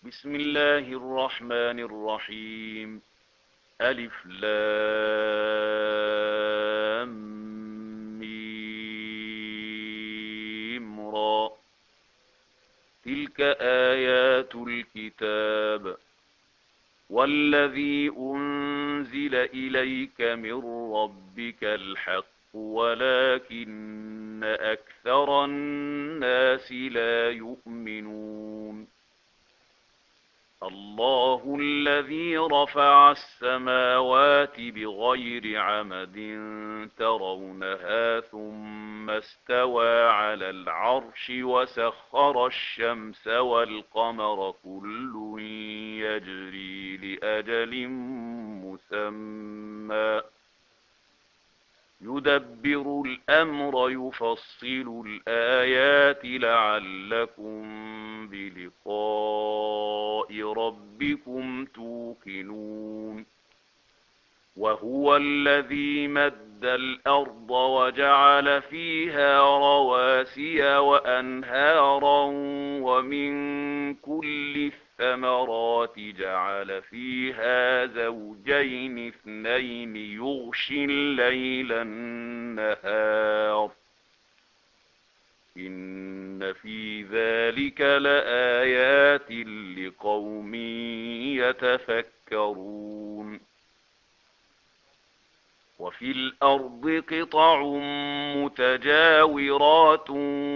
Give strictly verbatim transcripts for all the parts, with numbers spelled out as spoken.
بسم الله الرحمن الرحيم. ألف لام ميم را. تلك آيات الكتاب والذي أنزل إليك من ربك الحق ولكن أكثر الناس لا يؤمنون. الله الذي رفع السماوات بغير عمد ترونها ثم استوى على العرش وسخر الشمس والقمر كل يجري لأجل مسمى يدبر الأمر يفصل الآيات لعلكم بلقاء ربكم توقنون. وهو الذي مد الأرض وجعل فيها رواسي وأنهارا ومن كل الثمرات جعل فيها زوجين اثنين يغشي الليل النهار إن في ذلك لآيات لقوم يتفكرون. وفي الأرض قطع متجاورات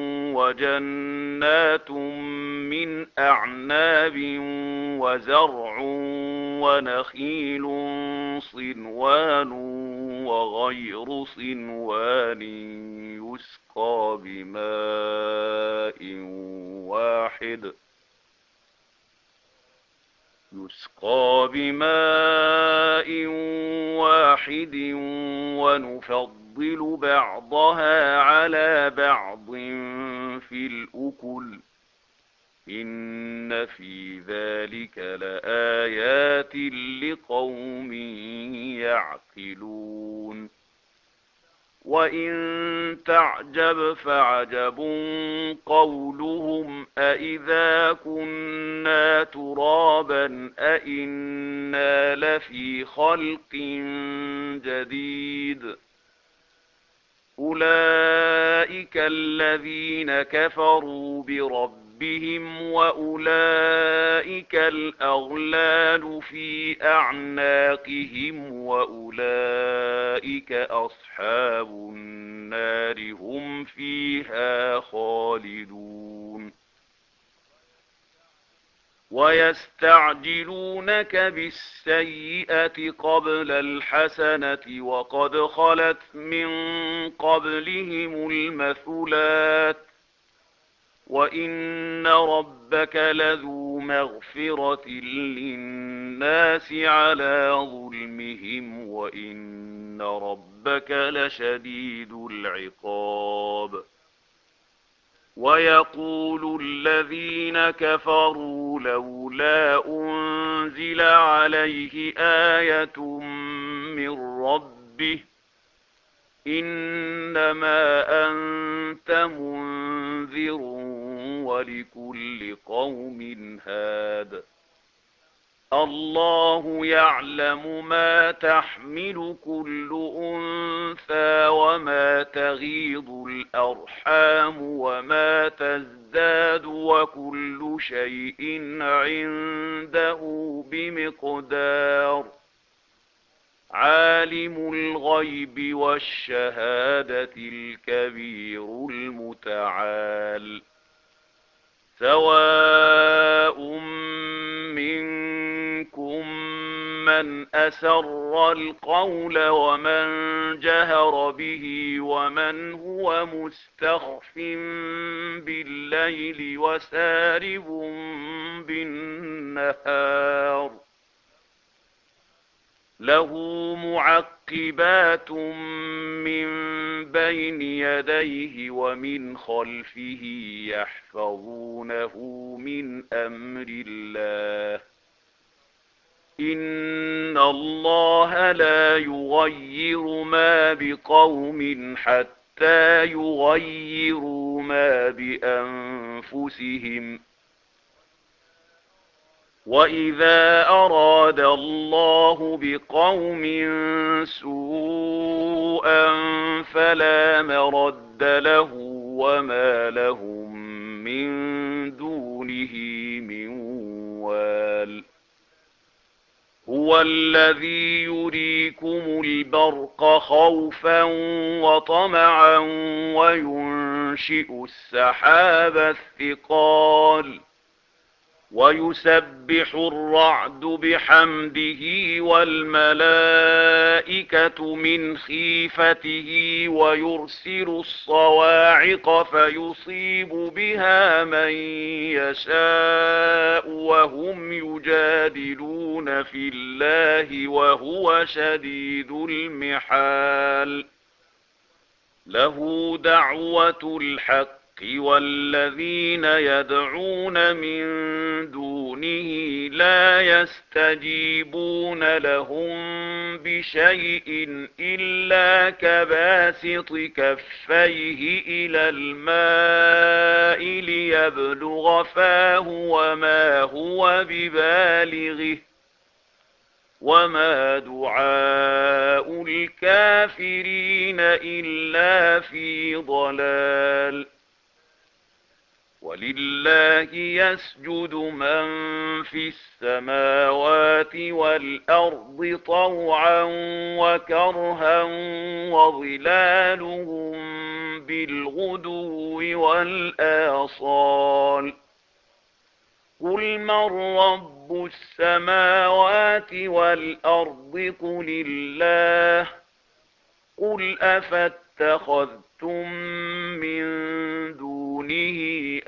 وجنات من أعناب وزرع ونخيل صنوان وغير صنوان يسقى بماء واحد يسقى بماء واحد ونفضل بعضها على بعض في الأكل إن في ذلك لآيات لقوم يعقلون. وإن تعجب فعجب قولهم أإذا كنا ترابا أإنا لفي خلق جديد أولئك الذين كفروا بربهم وأولئك الأغلال في أعناقهم وأولئك أصحاب النار هم فيها خالدون. ويستعجلونك بالسيئة قبل الحسنة وقد خلت من قبلهم المثلات وإن ربك لذو مغفرة للناس على ظلمهم وإن ربك لشديد العقاب. ويقول الذين كفروا لولا أنزل عليه آية من ربه إنما أنت منذر ولكل قوم هاد. الله يعلم ما تحمل كل أنثى وما تغيض الأرحام وما تزداد وكل شيء عنده بمقدار. عالم الغيب والشهادة الكبير المتعال. سواء منكم من أسر القول ومن جهر به ومن هو مستخف بالليل وسارب بالنهار له معقبات من بين يديه ومن خلفه يحفظونه من أمر الله إن الله لا يغير ما بقوم حتى يغيروا ما بأنفسهم وَإِذَا أَرَادَ اللَّهُ بِقَوْمٍ سُوءًا فَلَا مَرَدَّ لَهُ وَمَا لَهُم مِّن دُونِهِ مِن وَالٍ. هُوَ الَّذِي يُرِيكُمُ الْبَرْقَ خَوْفًا وَطَمَعًا وَيُنشِئُ السَّحَابَ الثِّقَالَ وَيُسَبِّحُ الرَّعْدُ بِحَمْدِهِ وَالْمَلَائِكَةُ مِنْ خِيفَتِهِ وَيُرْسِلُ الصَّوَاعِقَ فَيُصِيبُ بِهَا مَن يَشَاءُ وَهُمْ يُجَادِلُونَ فِي اللَّهِ وَهُوَ شَدِيدُ الْمِحَالِ. لَهُ دَعْوَةُ الْحَقِّ وَالَّذِينَ يَدْعُونَ مِن دُونِهِ لَا يَسْتَجِيبُونَ لَهُم بِشَيْءٍ إِلَّا كَبَاسِطِ كَفَّيْهِ إِلَى الْمَاءِ لِيَبْلُغَ فَاهُ وَمَا هُوَ بِبَالِغِهِ وَمَا دُعَاءُ الْكَافِرِينَ إِلَّا فِي ضَلَالٍ. وَلِلَّهِ يَسْجُدُ مَن فِي السَّمَاوَاتِ وَالْأَرْضِ طَوْعًا وَكَرْهًا وَظِلَالُهُم بِالْغُدُوِّ وَالْآصَالِ. قُلْ مَن رَّبُّ السَّمَاوَاتِ وَالْأَرْضِ قُلِ اللَّهُ. قُلْ أَفَاتَّخَذْتُم مِّن دُونِهِ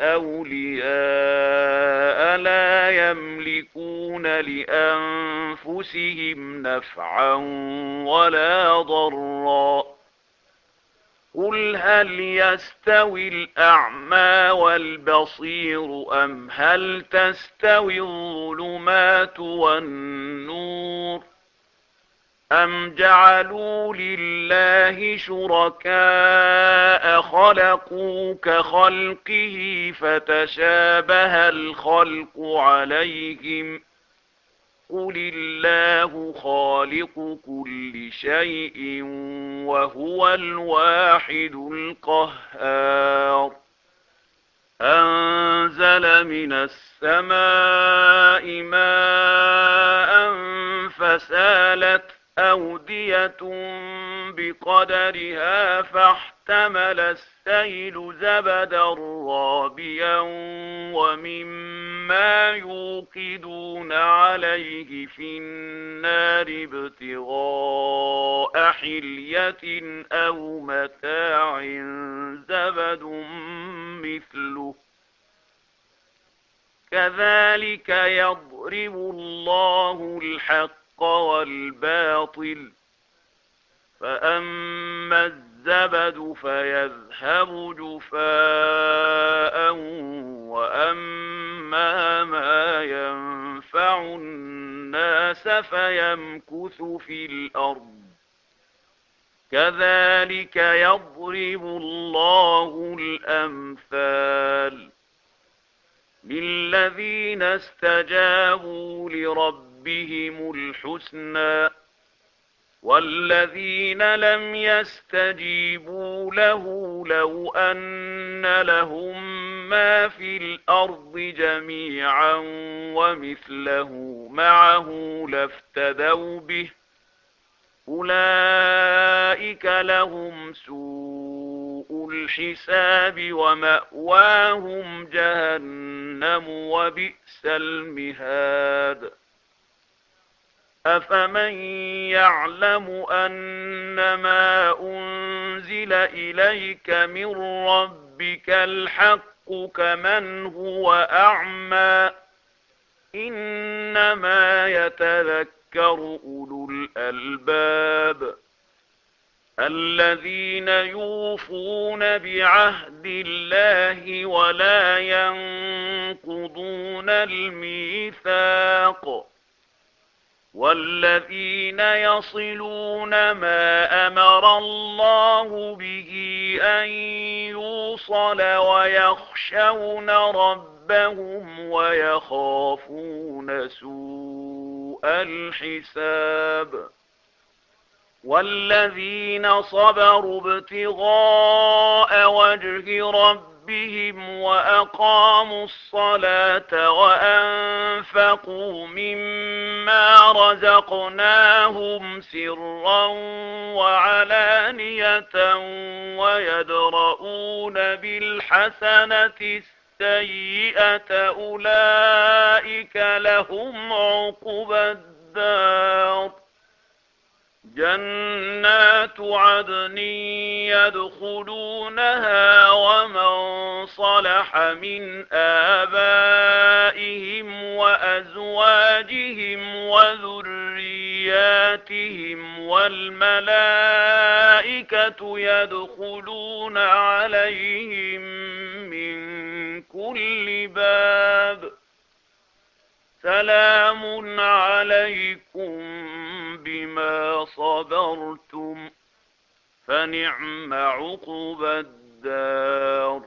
أَوْلِيَاءَ لَا يَمْلِكُونَ لِأَنفُسِهِمْ نَفْعًا وَلَا ضَرًّا. قُلْ هَلْ يَسْتَوِي الْأَعْمَى وَالْبَصِيرُ أَمْ هَلْ تَسْتَوِي الظُّلُمَاتُ وَالنُّورُ أَمْ جَعَلُوا لِلَّهِ شُرَكَاءَ خَلَقُوا كَخَلْقِهِ فَتَشَابَهَ الْخَلْقُ عَلَيْهِمْ. قُلِ اللَّهُ خَالِقُ كُلِّ شَيْءٍ وَهُوَ الْوَاحِدُ الْقَهَّارُ. أَنزَلَ مِنَ السَّمَاءِ مَاءً فَسَالَتْ أَوْدِيَةٌ بِقَدَرِهَا فَاحْتَمَلَ السَّيْلُ زَبَدًا رَّابِيًا وَمِمَّا يُوقِدُونَ عَلَيْهِ فِي النَّارِ ابْتِغَاءَ حِلْيَةٍ أَوْ مَتَاعٍ زَبَدٌ مِّثْلُهُ كَذَلِكَ يَضْرِبُ اللَّهُ الْحَقَّ وَالْبَاطِلَ. فَأَمَّا الزَّبَدُ فَيَذْهَبُ جُفَاءً وَأَمَّا مَا يَنفَعُ النَّاسَ فَيَمْكُثُ فِي الْأَرْضِ كَذَلِكَ يَضْرِبُ اللَّهُ الْأَمْثَالَ لِلَّذِينَ اسْتَجَابُوا لِرَبِّهِمُ الْحُسْنَى وَالَّذِينَ لَمْ يَسْتَجِيبُوا لَهُ لَوْ أَنَّ لَهُم مَّا فِي الْأَرْضِ جَمِيعًا وَمِثْلَهُ مَعَهُ لَافْتَدَوْا بِهِ أُولَئِكَ لَهُمْ سُوءُ الْحِسَابِ وَمَأْوَاهُمْ جَهَنَّمُ وَبِئْسَ الْمِهَادُ. أَفَمَن يَعْلَمُ أَنَّمَا أُنزِلَ إِلَيْكَ مِن رَّبِّكَ الْحَقُّ كَمَنْ هُوَ أَعْمَىٰ إِنَّمَا يَتَذَكَّرُ أُولُو الْأَلْبَابِ الَّذِينَ يُوفُونَ بِعَهْدِ اللَّهِ وَلَا يَنقُضُونَ الْمِيثَاقَ وَالَّذِينَ يَصِلُونَ مَا أَمَرَ اللَّهُ بِهِ أَن يُوصَلَ وَيَخْشَوْنَ رَبَّهُمْ وَيَخَافُونَ وسوء الحساب. والذين صبروا ابتغاء وجه ربهم وأقاموا الصلاة وأنفقوا مما رزقناهم سرا وعلانية ويدرؤون بالحسنة السيئة أولئك لهم عقبى الدار جنات عدن يدخلونها ومن صلح من آبائهم وأزواجهم وذرياتهم والملائكة يدخلون عليهم من كل باب سلام عليكم بما صبرتم فنعم عقبى الدار.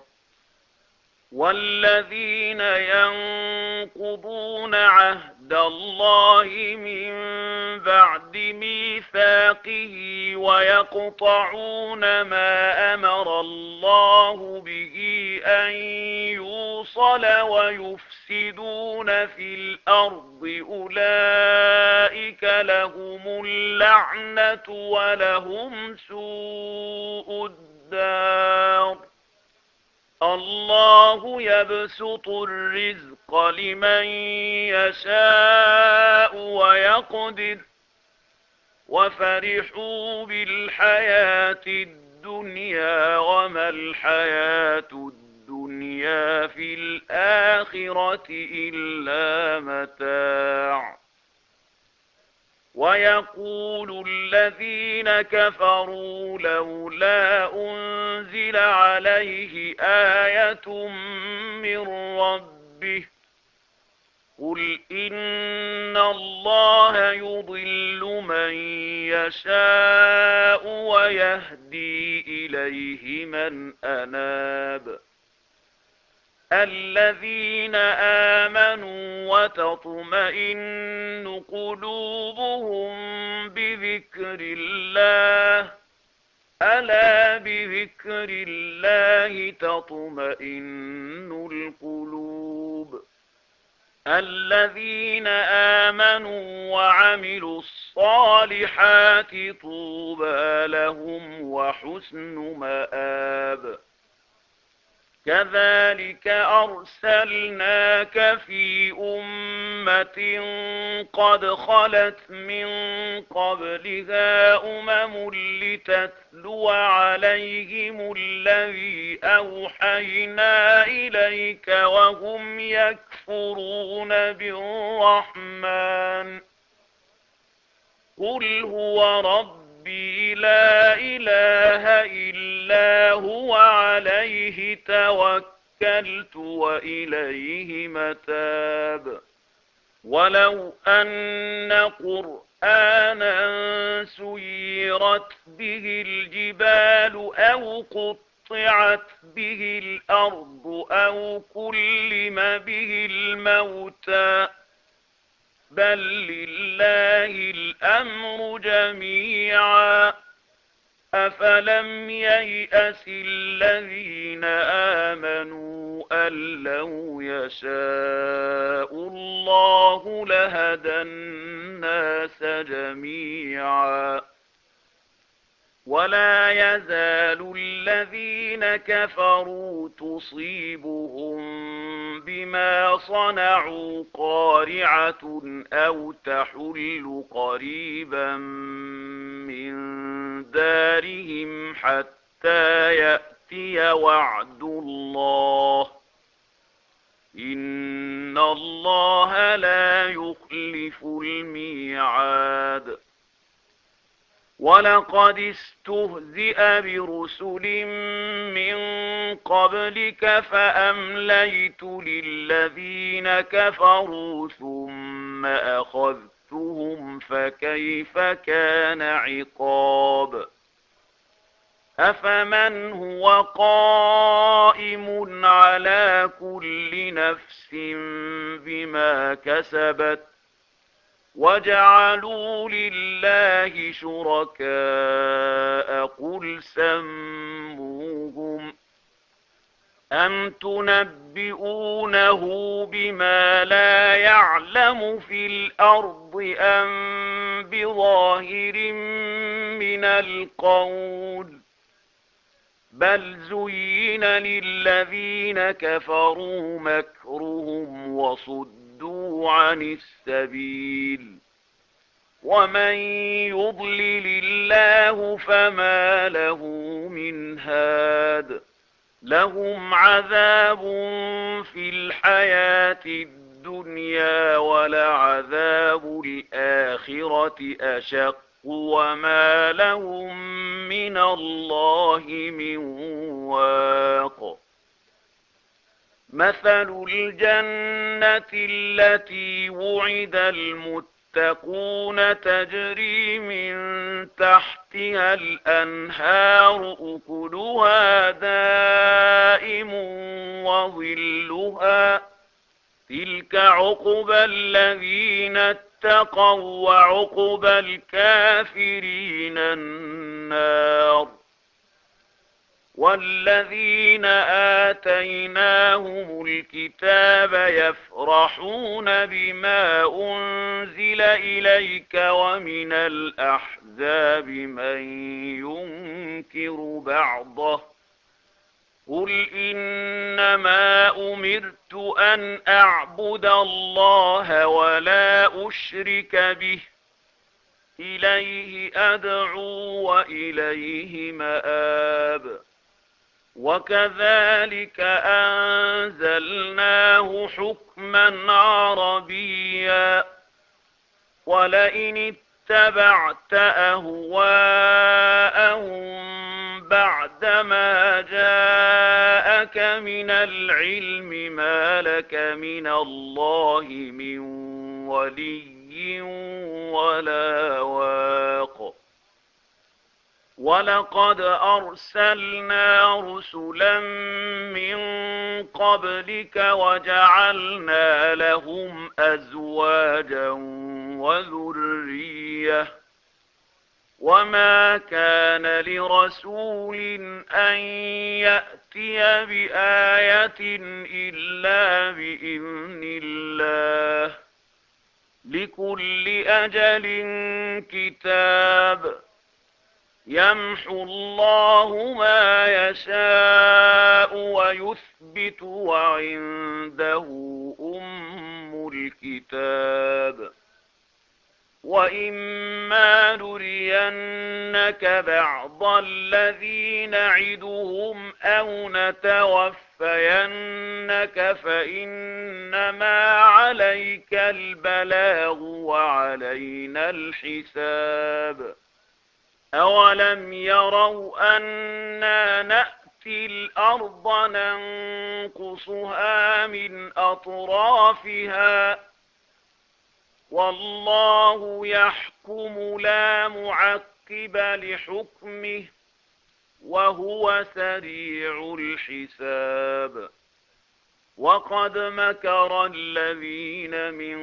والذين ينقضون عهد الله من بعد ميثاقه ويقطعون ما أمر الله به أن يوصل ويفسدون في الأرض أولئك لهم اللعنة ولهم سوء الدار. الله يبسط الرزق لمن يشاء ويقدر وفرحوا بالحياة الدنيا وما الحياة الدنيا في الآخرة إلا متاع. ويقول الذين كفروا لولا أنزل عليه آية من ربه قل إن الله يضل من يشاء ويهدي إليه من أناب. الذين آمنوا وتطمئن قلوبهم بذكر الله ألا بذكر الله تطمئن القلوب. الذين آمنوا وعملوا الصالحات طوبى لهم وحسن مآب. كذلك أرسلناك في أمة قد خلت من قبلها أمم لتتلو عليهم الذي أوحينا إليك وهم يكفرون بالرحمن قل هو ربي لا إله إلا هو عليه توكلت وإليه متاب. ولو أن قرآنا سيرت به الجبال أو قطعت به الأرض أو كلم به الموتى بل لله الأمر جميعا أفلم ييأس الذين آمنوا أن لو يشاء الله لهدى الناس جميعا. ولا يزال الذين كفروا تصيبهم بما صنعوا قارعة أو تحل قريبا من دارهم حتى يأتي وعد الله إن الله لا يخلف الميعاد. ولقد استهزئ برسل من قبلك فأمليت للذين كفروا ثم أخذتهم فكيف كان عقاب. أفمن هو قائم على كل نفس بما كسبت وجعلوا لله شركاء قل سموهم أم تنبئونه بما لا يعلم في الأرض أم بظاهر من القول بل زين للذين كفروا مكرهم وصدوا عن السبيل ومن يضلل الله فما له من هاد لهم عذاب في الحياة الدنيا ولعذاب الآخرة أشق وما لهم من الله من واق مثل الجنة التي وعد المتقون تجري من تحتها الأنهار أكلها دائم وظلها تلك عقبى الذين اتقوا وعقبى الكافرين النار والذين آتيناهم الكتاب يفرحون بما أنزل إليك ومن الأحزاب من ينكر بعضه قل إنما أمرت أن أعبد الله ولا أشرك به إليه أدعو وإليه مآب وكذلك أنزلناه حكما عربيا ولئن اتبعت أهواءهم بعدما جاءك من العلم ما لك من الله من ولي ولا واق ولقد أرسلنا رسلا من قبلك وجعلنا لهم أزواجا وذرية وما كان لرسول أن يأتي بآية إلا بإذن الله لكل أجل كتاب يمحو الله ما يشاء ويثبت وعنده أم الكتاب وإما نرينك بعض الذي نعدهم أو نتوفينك فإنما عليك البلاغ وعلينا الحساب أولم يروا أنا نأتي الأرض ننقصها من أطرافها والله يحكم لا معقب لحكمه وهو سريع الحساب وقد مكر الذين من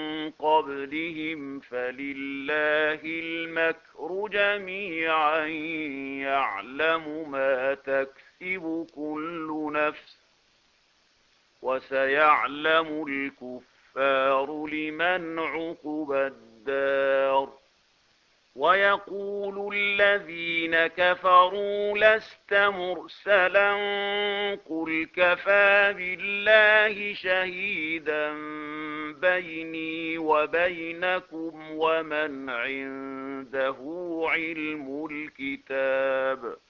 قبلهم فلله المكر جميعا يعلم ما تكسب كل نفس وسيعلم الكفار لمن عقبى الدار ويقول الذين كفروا لست مرسلا قل كفى بالله شهيدا بيني وبينكم ومن عنده علم الكتاب